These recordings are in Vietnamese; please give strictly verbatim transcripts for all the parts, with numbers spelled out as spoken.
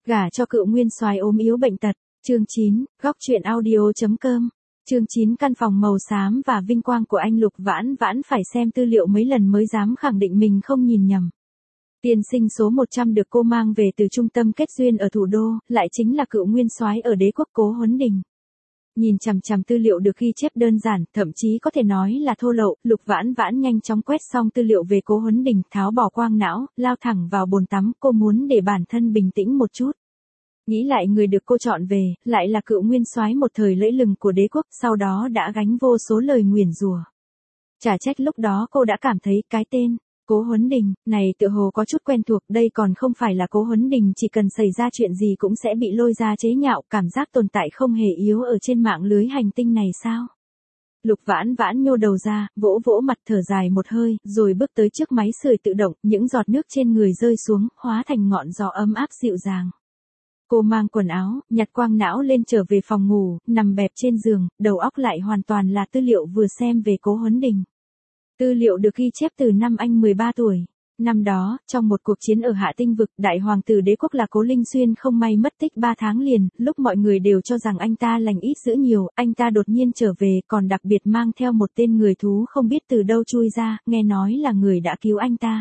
Gả cho cựu nguyên soái ốm yếu bệnh tật. Chương chín, góc truyện audio.com. Chương chín, căn phòng màu xám và vinh quang của anh Lục Vãn Vãn phải xem tư liệu mấy lần mới dám khẳng định mình không nhìn nhầm. Tiên sinh số một trăm được cô mang về từ trung tâm kết duyên ở thủ đô, lại chính là cựu nguyên soái ở đế quốc Cố Huấn Đình. Nhìn chằm chằm tư liệu được ghi chép đơn giản, thậm chí có thể nói là thô lậu, Lục Vãn Vãn nhanh chóng quét xong tư liệu về Cố Huấn Đình, tháo bỏ quang não, lao thẳng vào bồn tắm, cô muốn để bản thân bình tĩnh một chút. Nghĩ lại người được cô chọn về, lại là cựu nguyên soái một thời lẫy lừng của đế quốc, sau đó đã gánh vô số lời nguyền rủa. Chả trách lúc đó cô đã cảm thấy cái tên Cố Huấn Đình này tựa hồ có chút quen thuộc, đây còn không phải là Cố Huấn Đình chỉ cần xảy ra chuyện gì cũng sẽ bị lôi ra chế nhạo, cảm giác tồn tại không hề yếu ở trên mạng lưới hành tinh này sao? Lục Vãn Vãn nhô đầu ra, vỗ vỗ mặt, thở dài một hơi, rồi bước tới trước máy sưởi tự động, những giọt nước trên người rơi xuống, hóa thành ngọn gió ấm áp dịu dàng. Cô mang quần áo, nhặt quang não lên trở về phòng ngủ, nằm bẹp trên giường, đầu óc lại hoàn toàn là tư liệu vừa xem về Cố Huấn Đình. Tư liệu được ghi chép từ năm anh mười ba tuổi. Năm đó, trong một cuộc chiến ở Hạ Tinh Vực, đại hoàng tử đế quốc là Cố Linh Xuyên không may mất tích ba tháng liền, lúc mọi người đều cho rằng anh ta lành ít dữ nhiều, anh ta đột nhiên trở về, còn đặc biệt mang theo một tên người thú không biết từ đâu chui ra, nghe nói là người đã cứu anh ta.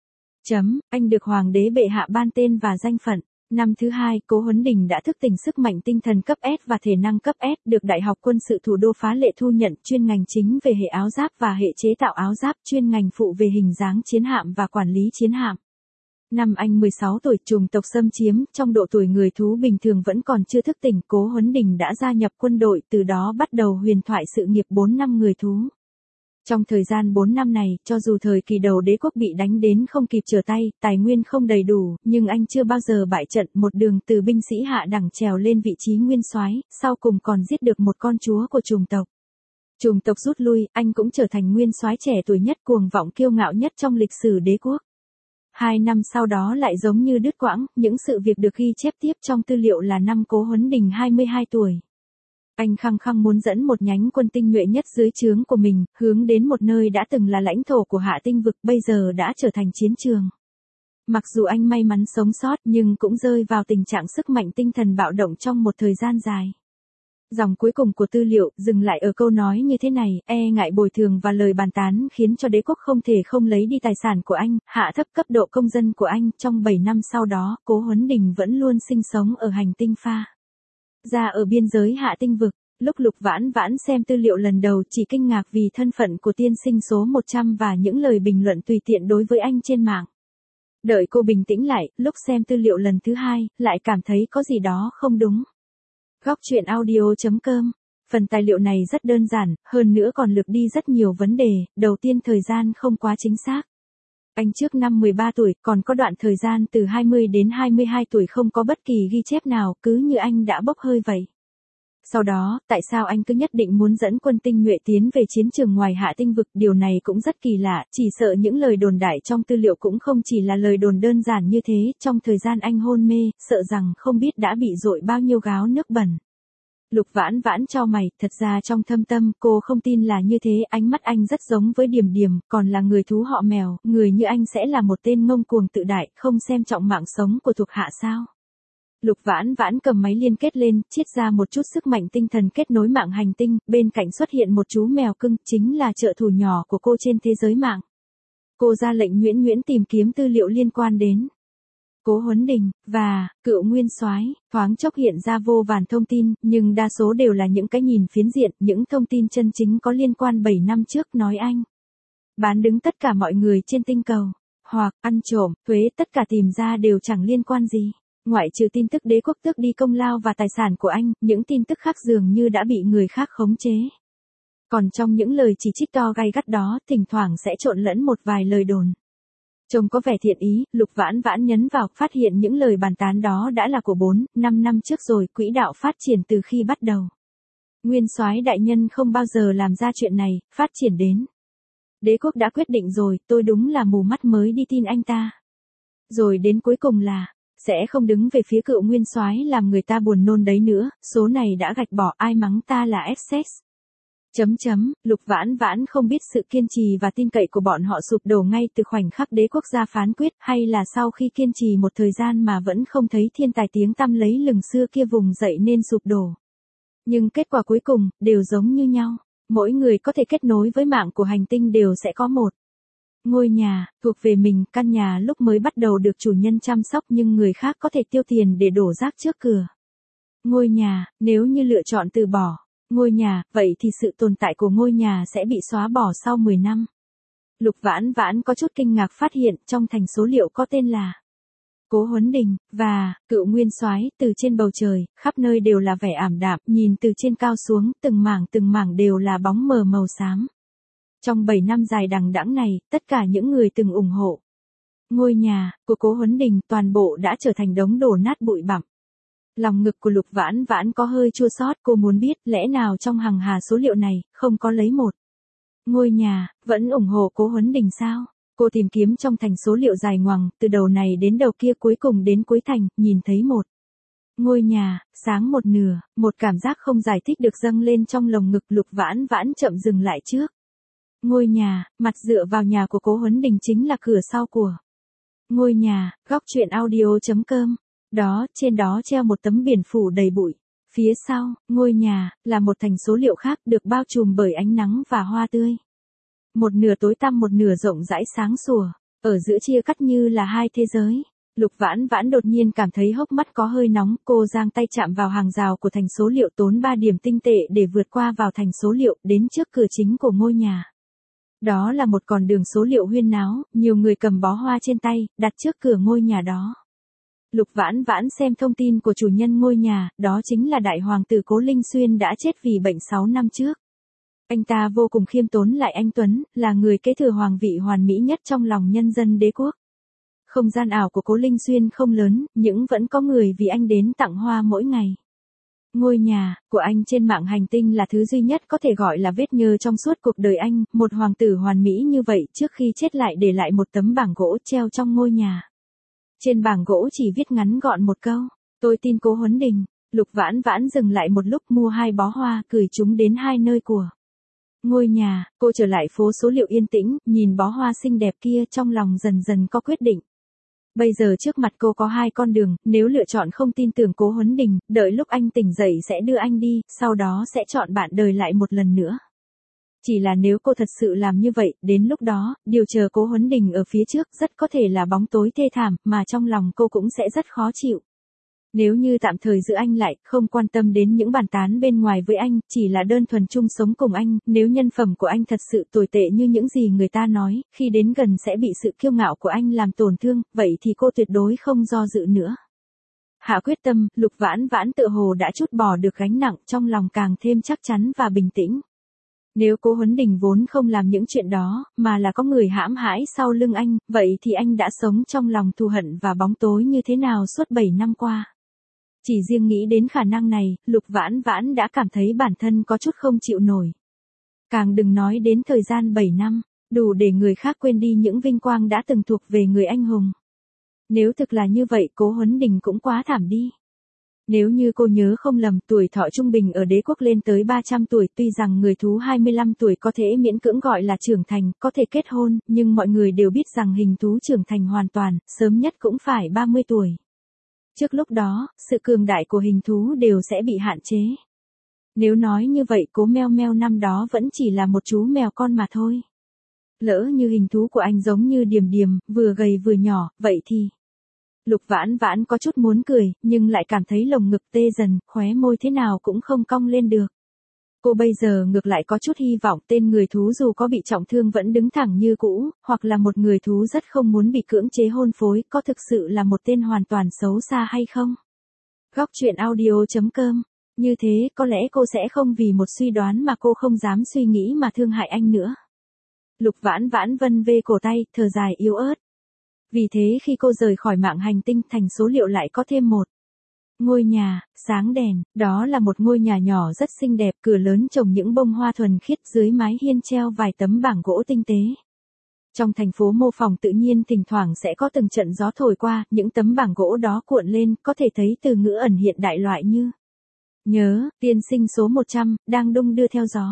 Chấm, anh được hoàng đế bệ hạ ban tên và danh phận. Năm thứ hai, Cố Huấn Đình đã thức tỉnh sức mạnh tinh thần cấp S và thể năng cấp S, được Đại học Quân sự Thủ đô Phá Lệ thu nhận, chuyên ngành chính về hệ áo giáp và hệ chế tạo áo giáp, chuyên ngành phụ về hình dáng chiến hạm và quản lý chiến hạm. Năm anh mười sáu tuổi, chủng tộc xâm chiếm, trong độ tuổi người thú bình thường vẫn còn chưa thức tỉnh, Cố Huấn Đình đã gia nhập quân đội, từ đó bắt đầu huyền thoại sự nghiệp bốn năm người thú. Trong thời gian bốn năm này, cho dù thời kỳ đầu đế quốc bị đánh đến không kịp trở tay, tài nguyên không đầy đủ, nhưng anh chưa bao giờ bại trận, một đường từ binh sĩ hạ đẳng trèo lên vị trí nguyên soái, sau cùng còn giết được một con chúa của chủng tộc. Chủng tộc rút lui, anh cũng trở thành nguyên soái trẻ tuổi nhất, cuồng vọng kiêu ngạo nhất trong lịch sử đế quốc. Hai năm sau đó lại giống như đứt quãng, những sự việc được ghi chép tiếp trong tư liệu là năm Cố Huấn Đình hai mươi hai tuổi. Anh khăng khăng muốn dẫn một nhánh quân tinh nhuệ nhất dưới trướng của mình, hướng đến một nơi đã từng là lãnh thổ của Hạ Tinh Vực, bây giờ đã trở thành chiến trường. Mặc dù anh may mắn sống sót nhưng cũng rơi vào tình trạng sức mạnh tinh thần bạo động trong một thời gian dài. Dòng cuối cùng của tư liệu dừng lại ở câu nói như thế này, e ngại bồi thường và lời bàn tán khiến cho đế quốc không thể không lấy đi tài sản của anh, hạ thấp cấp độ công dân của anh. Trong bảy năm sau đó, Cố Huấn Đình vẫn luôn sinh sống ở hành tinh Pha ra ở biên giới Hạ Tinh Vực. Lúc Lục Vãn Vãn xem tư liệu lần đầu chỉ kinh ngạc vì thân phận của tiên sinh số một trăm và những lời bình luận tùy tiện đối với anh trên mạng. Đợi cô bình tĩnh lại, lúc xem tư liệu lần thứ hai, lại cảm thấy có gì đó không đúng. Góc truyện audio.com. Phần tài liệu này rất đơn giản, hơn nữa còn lược đi rất nhiều vấn đề. Đầu tiên, thời gian không quá chính xác. Anh trước năm mười ba tuổi, còn có đoạn thời gian từ hai mươi đến hai mươi hai tuổi không có bất kỳ ghi chép nào, cứ như anh đã bốc hơi vậy. Sau đó, tại sao anh cứ nhất định muốn dẫn quân tinh nhuệ tiến về chiến trường ngoài Hạ Tinh Vực, điều này cũng rất kỳ lạ, chỉ sợ những lời đồn đại trong tư liệu cũng không chỉ là lời đồn đơn giản như thế, trong thời gian anh hôn mê, sợ rằng không biết đã bị dội bao nhiêu gáo nước bẩn. Lục Vãn Vãn chau mày, thật ra trong thâm tâm cô không tin là như thế, ánh mắt anh rất giống với Điềm Điềm, còn là người thú họ Mèo, người như anh sẽ là một tên ngông cuồng tự đại, không xem trọng mạng sống của thuộc hạ sao? Lục Vãn Vãn cầm máy liên kết lên, chiết ra một chút sức mạnh tinh thần kết nối mạng hành tinh, bên cạnh xuất hiện một chú mèo cưng, chính là trợ thủ nhỏ của cô trên thế giới mạng. Cô ra lệnh nhuyễn nhuyễn tìm kiếm tư liệu liên quan đến Cố Huấn Đình và cựu nguyên soái, thoáng chốc hiện ra vô vàn thông tin, nhưng đa số đều là những cái nhìn phiến diện, những thông tin chân chính có liên quan bảy năm trước, nói anh bán đứng tất cả mọi người trên tinh cầu, hoặc ăn trộm, thuế, tất cả tìm ra đều chẳng liên quan gì. Ngoại trừ tin tức đế quốc tước đi công lao và tài sản của anh, những tin tức khác dường như đã bị người khác khống chế. Còn trong những lời chỉ trích to gay gắt đó, thỉnh thoảng sẽ trộn lẫn một vài lời đồn. Trông có vẻ thiện ý, Lục Vãn Vãn nhấn vào, phát hiện những lời bàn tán đó đã là của bốn, năm năm trước rồi, quỹ đạo phát triển từ khi bắt đầu. Nguyên soái đại nhân không bao giờ làm ra chuyện này, phát triển đến. Đế quốc đã quyết định rồi, tôi đúng là mù mắt mới đi tin anh ta. Rồi đến cuối cùng là sẽ không đứng về phía cựu nguyên soái, làm người ta buồn nôn đấy nữa, số này đã gạch bỏ, ai mắng ta là Essex. Chấm chấm, Lục Vãn Vãn không biết sự kiên trì và tin cậy của bọn họ sụp đổ ngay từ khoảnh khắc đế quốc gia phán quyết, hay là sau khi kiên trì một thời gian mà vẫn không thấy thiên tài tiếng tăm lấy lừng xưa kia vùng dậy nên sụp đổ. Nhưng kết quả cuối cùng, đều giống như nhau. Mỗi người có thể kết nối với mạng của hành tinh đều sẽ có một ngôi nhà, thuộc về mình. Căn nhà lúc mới bắt đầu được chủ nhân chăm sóc nhưng người khác có thể tiêu tiền để đổ rác trước cửa. Ngôi nhà, nếu như lựa chọn từ bỏ ngôi nhà, vậy thì sự tồn tại của ngôi nhà sẽ bị xóa bỏ sau mười năm. Lục Vãn Vãn có chút kinh ngạc phát hiện trong thành số liệu có tên là Cố Huấn Đình, và Cựu Nguyên Soái. Từ trên bầu trời, khắp nơi đều là vẻ ảm đạm, nhìn từ trên cao xuống, từng mảng từng mảng đều là bóng mờ màu xám. Trong bảy năm dài đằng đẵng này, tất cả những người từng ủng hộ ngôi nhà của Cố Huấn Đình toàn bộ đã trở thành đống đổ nát bụi bặm. Lòng ngực của Lục Vãn Vãn có hơi chua xót, cô muốn biết lẽ nào trong hàng hà số liệu này không có lấy một ngôi nhà, vẫn ủng hộ Cố Huấn Đình sao? Cô tìm kiếm trong thành số liệu dài ngoằng, từ đầu này đến đầu kia cuối cùng đến cuối thành, nhìn thấy một ngôi nhà, sáng một nửa, một cảm giác không giải thích được dâng lên trong lồng ngực. Lục Vãn Vãn chậm dừng lại trước ngôi nhà, mặt dựa vào nhà của Cố Huấn Đình chính là cửa sau của ngôi nhà. Góc truyện audio chấm com. Đó, trên đó treo một tấm biển phủ đầy bụi. Phía sau, ngôi nhà, là một thành số liệu khác được bao trùm bởi ánh nắng và hoa tươi. Một nửa tối tăm một nửa rộng rãi sáng sủa, ở giữa chia cắt như là hai thế giới. Lục Vãn Vãn đột nhiên cảm thấy hốc mắt có hơi nóng, cô giang tay chạm vào hàng rào của thành số liệu tốn ba điểm tinh tệ để vượt qua vào thành số liệu đến trước cửa chính của ngôi nhà. Đó là một con đường số liệu huyên náo, nhiều người cầm bó hoa trên tay, đặt trước cửa ngôi nhà đó. Lục Vãn Vãn xem thông tin của chủ nhân ngôi nhà, đó chính là đại hoàng tử Cố Linh Xuyên đã chết vì bệnh sáu năm trước. Anh ta vô cùng khiêm tốn lại anh tuấn, là người kế thừa hoàng vị hoàn mỹ nhất trong lòng nhân dân đế quốc. Không gian ảo của Cố Linh Xuyên không lớn, nhưng vẫn có người vì anh đến tặng hoa mỗi ngày. Ngôi nhà của anh trên mạng hành tinh là thứ duy nhất có thể gọi là vết nhơ trong suốt cuộc đời anh, một hoàng tử hoàn mỹ như vậy trước khi chết lại để lại một tấm bảng gỗ treo trong ngôi nhà. Trên bảng gỗ chỉ viết ngắn gọn một câu, tôi tin Cố Huấn Đình. Lục Vãn Vãn dừng lại một lúc mua hai bó hoa, gửi chúng đến hai nơi của ngôi nhà. Cô trở lại phố số liệu yên tĩnh, nhìn bó hoa xinh đẹp kia trong lòng dần dần có quyết định. Bây giờ trước mặt cô có hai con đường, nếu lựa chọn không tin tưởng Cố Huấn Đình, đợi lúc anh tỉnh dậy sẽ đưa anh đi, sau đó sẽ chọn bạn đời lại một lần nữa. Chỉ là nếu cô thật sự làm như vậy, đến lúc đó, điều chờ Cố Huấn Đình ở phía trước rất có thể là bóng tối thê thảm, mà trong lòng cô cũng sẽ rất khó chịu. Nếu như tạm thời giữ anh lại, không quan tâm đến những bàn tán bên ngoài với anh, chỉ là đơn thuần chung sống cùng anh, nếu nhân phẩm của anh thật sự tồi tệ như những gì người ta nói, khi đến gần sẽ bị sự kiêu ngạo của anh làm tổn thương, vậy thì cô tuyệt đối không do dự nữa. Hạ quyết tâm, Lục Vãn Vãn tự hồ đã trút bỏ được gánh nặng, trong lòng càng thêm chắc chắn và bình tĩnh. Nếu Cố Huấn Đình vốn không làm những chuyện đó, mà là có người hãm hãi sau lưng anh, vậy thì anh đã sống trong lòng thù hận và bóng tối như thế nào suốt bảy năm qua. Chỉ riêng nghĩ đến khả năng này, Lục Vãn Vãn đã cảm thấy bản thân có chút không chịu nổi. Càng đừng nói đến thời gian bảy năm, đủ để người khác quên đi những vinh quang đã từng thuộc về người anh hùng. Nếu thực là như vậy, Cố Huấn Đình cũng quá thảm đi. Nếu như cô nhớ không lầm, tuổi thọ trung bình ở đế quốc lên tới ba trăm tuổi, tuy rằng người thú hai mươi lăm tuổi có thể miễn cưỡng gọi là trưởng thành, có thể kết hôn, nhưng mọi người đều biết rằng hình thú trưởng thành hoàn toàn, sớm nhất cũng phải ba mươi tuổi. Trước lúc đó, sự cường đại của hình thú đều sẽ bị hạn chế. Nếu nói như vậy, Cố Meo Meo năm đó vẫn chỉ là một chú mèo con mà thôi. Lỡ như hình thú của anh giống như Điềm Điềm, vừa gầy vừa nhỏ, vậy thì... Lục Vãn Vãn có chút muốn cười, nhưng lại cảm thấy lồng ngực tê dần, khóe môi thế nào cũng không cong lên được. Cô bây giờ ngược lại có chút hy vọng tên người thú dù có bị trọng thương vẫn đứng thẳng như cũ, hoặc là một người thú rất không muốn bị cưỡng chế hôn phối, có thực sự là một tên hoàn toàn xấu xa hay không? Góc truyện audio chấm com. Như thế, có lẽ cô sẽ không vì một suy đoán mà cô không dám suy nghĩ mà thương hại anh nữa. Lục Vãn Vãn vân vê cổ tay, thở dài yếu ớt. Vì thế khi cô rời khỏi mạng hành tinh, thành số liệu lại có thêm một ngôi nhà, sáng đèn. Đó là một ngôi nhà nhỏ rất xinh đẹp, cửa lớn trồng những bông hoa thuần khiết, dưới mái hiên treo vài tấm bảng gỗ tinh tế. Trong thành phố mô phỏng tự nhiên thỉnh thoảng sẽ có từng trận gió thổi qua, những tấm bảng gỗ đó cuộn lên, có thể thấy từ ngữ ẩn hiện đại loại như: nhớ, tiên sinh số một trăm, đang đung đưa theo gió.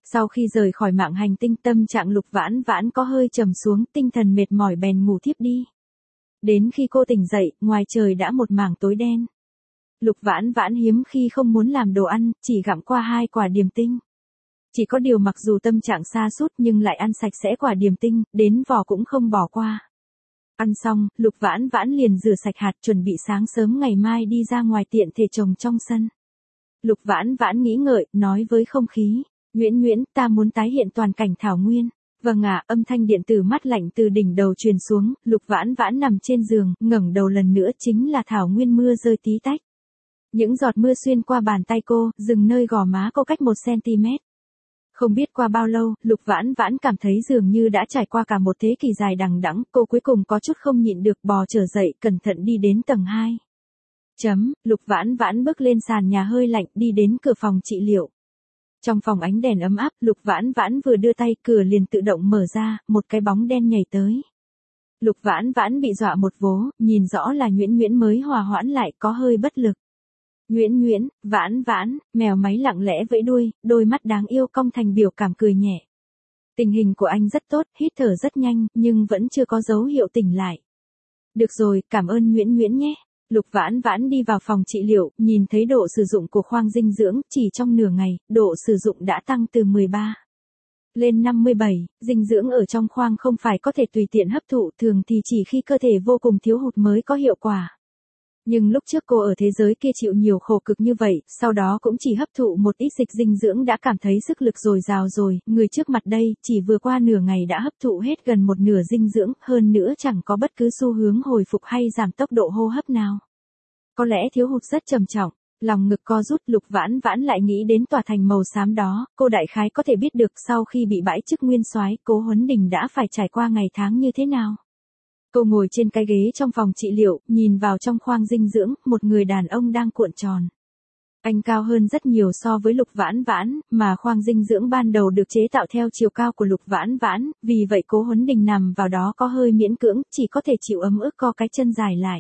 Sau khi rời khỏi mạng hành tinh, tâm trạng Lục Vãn Vãn có hơi trầm xuống, tinh thần mệt mỏi bèn ngủ thiếp đi. Đến khi cô tỉnh dậy, ngoài trời đã một mảng tối đen. Lục Vãn Vãn hiếm khi không muốn làm đồ ăn, chỉ gặm qua hai quả điềm tinh. Chỉ có điều mặc dù tâm trạng sa sút nhưng lại ăn sạch sẽ quả điềm tinh, đến vỏ cũng không bỏ qua. Ăn xong, Lục Vãn Vãn liền rửa sạch hạt chuẩn bị sáng sớm ngày mai đi ra ngoài tiện thể trồng trong sân. Lục Vãn Vãn nghĩ ngợi, nói với không khí, Nguyễn Nguyễn, ta muốn tái hiện toàn cảnh thảo nguyên. Vâng ạ, âm thanh điện tử mát lạnh từ đỉnh đầu truyền xuống, Lục Vãn Vãn nằm trên giường, ngẩng đầu lần nữa chính là thảo nguyên mưa rơi tí tách. Những giọt mưa xuyên qua bàn tay cô, dừng nơi gò má cô cách một xăng-ti-mét. Không biết qua bao lâu, Lục Vãn Vãn cảm thấy dường như đã trải qua cả một thế kỷ dài đằng đẵng, cô cuối cùng có chút không nhịn được bò trở dậy, cẩn thận đi đến tầng hai. Chấm, Lục Vãn Vãn bước lên sàn nhà hơi lạnh, đi đến cửa phòng trị liệu. Trong phòng ánh đèn ấm áp, Lục Vãn Vãn vừa đưa tay, cửa liền tự động mở ra, một cái bóng đen nhảy tới. Lục Vãn Vãn bị dọa một vố, nhìn rõ là Nguyễn Nguyễn mới hòa hoãn lại, có hơi bất lực. Nguyễn Nguyễn, Vãn Vãn, mèo máy lặng lẽ vẫy đuôi, đôi mắt đáng yêu cong thành biểu cảm cười nhẹ. Tình hình của anh rất tốt, hít thở rất nhanh, nhưng vẫn chưa có dấu hiệu tỉnh lại. Được rồi, cảm ơn Nguyễn Nguyễn nhé. Lục Vãn Vãn đi vào phòng trị liệu, nhìn thấy độ sử dụng của khoang dinh dưỡng, chỉ trong nửa ngày, độ sử dụng đã tăng từ mười ba lên năm mươi bảy, dinh dưỡng ở trong khoang không phải có thể tùy tiện hấp thụ, thường thì chỉ khi cơ thể vô cùng thiếu hụt mới có hiệu quả. Nhưng lúc trước cô ở thế giới kia chịu nhiều khổ cực như vậy, sau đó cũng chỉ hấp thụ một ít dịch dinh dưỡng đã cảm thấy sức lực dồi dào rồi, người trước mặt đây, chỉ vừa qua nửa ngày đã hấp thụ hết gần một nửa dinh dưỡng, hơn nữa chẳng có bất cứ xu hướng hồi phục hay giảm tốc độ hô hấp nào. Có lẽ thiếu hụt rất trầm trọng, lòng ngực co rút, Lục Vãn Vãn lại nghĩ đến tòa thành màu xám đó, cô đại khái có thể biết được sau khi bị bãi chức nguyên soái, Cố Huấn Đình đã phải trải qua ngày tháng như thế nào. Cô ngồi trên cái ghế trong phòng trị liệu, nhìn vào trong khoang dinh dưỡng, một người đàn ông đang cuộn tròn. Anh cao hơn rất nhiều so với Lục Vãn Vãn, mà khoang dinh dưỡng ban đầu được chế tạo theo chiều cao của Lục Vãn Vãn, vì vậy Cố Huấn Đình nằm vào đó có hơi miễn cưỡng, chỉ có thể chịu ấm ức co cái chân dài lại.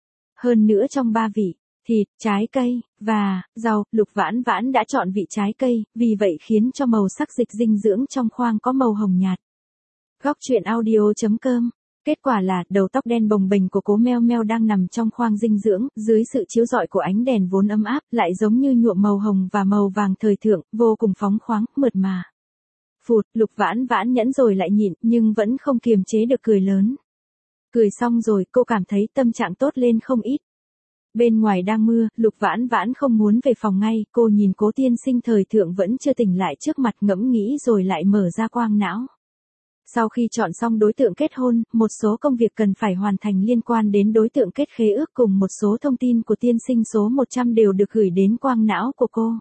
Hơn nữa trong ba vị, thịt, trái cây, và rau, Lục Vãn Vãn đã chọn vị trái cây, vì vậy khiến cho màu sắc dịch dinh dưỡng trong khoang có màu hồng nhạt. Góc truyện audio chấm com. Kết quả là, đầu tóc đen bồng bềnh của Cố Meo Meo đang nằm trong khoang dinh dưỡng, dưới sự chiếu rọi của ánh đèn vốn ấm áp, lại giống như nhuộm màu hồng và màu vàng thời thượng, vô cùng phóng khoáng, mượt mà. Phụt, Lục Vãn Vãn nhẫn rồi lại nhịn, nhưng vẫn không kiềm chế được cười lớn. Cười xong rồi, cô cảm thấy tâm trạng tốt lên không ít. Bên ngoài đang mưa, Lục Vãn Vãn không muốn về phòng ngay, cô nhìn Cố tiên sinh thời thượng vẫn chưa tỉnh lại trước mặt, ngẫm nghĩ rồi lại mở ra quang não. Sau khi chọn xong đối tượng kết hôn, một số công việc cần phải hoàn thành liên quan đến đối tượng kết khế ước cùng một số thông tin của tiên sinh số một trăm đều được gửi đến quang não của cô.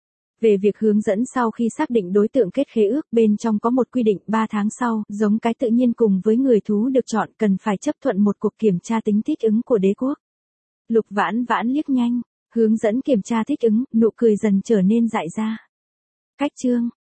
Về việc hướng dẫn sau khi xác định đối tượng kết khế ước, bên trong có một quy định ba tháng sau, giống cái tự nhiên cùng với người thú được chọn cần phải chấp thuận một cuộc kiểm tra tính thích ứng của đế quốc. Lục Vãn Vãn liếc nhanh, hướng dẫn kiểm tra thích ứng, nụ cười dần trở nên dại ra. Cách chương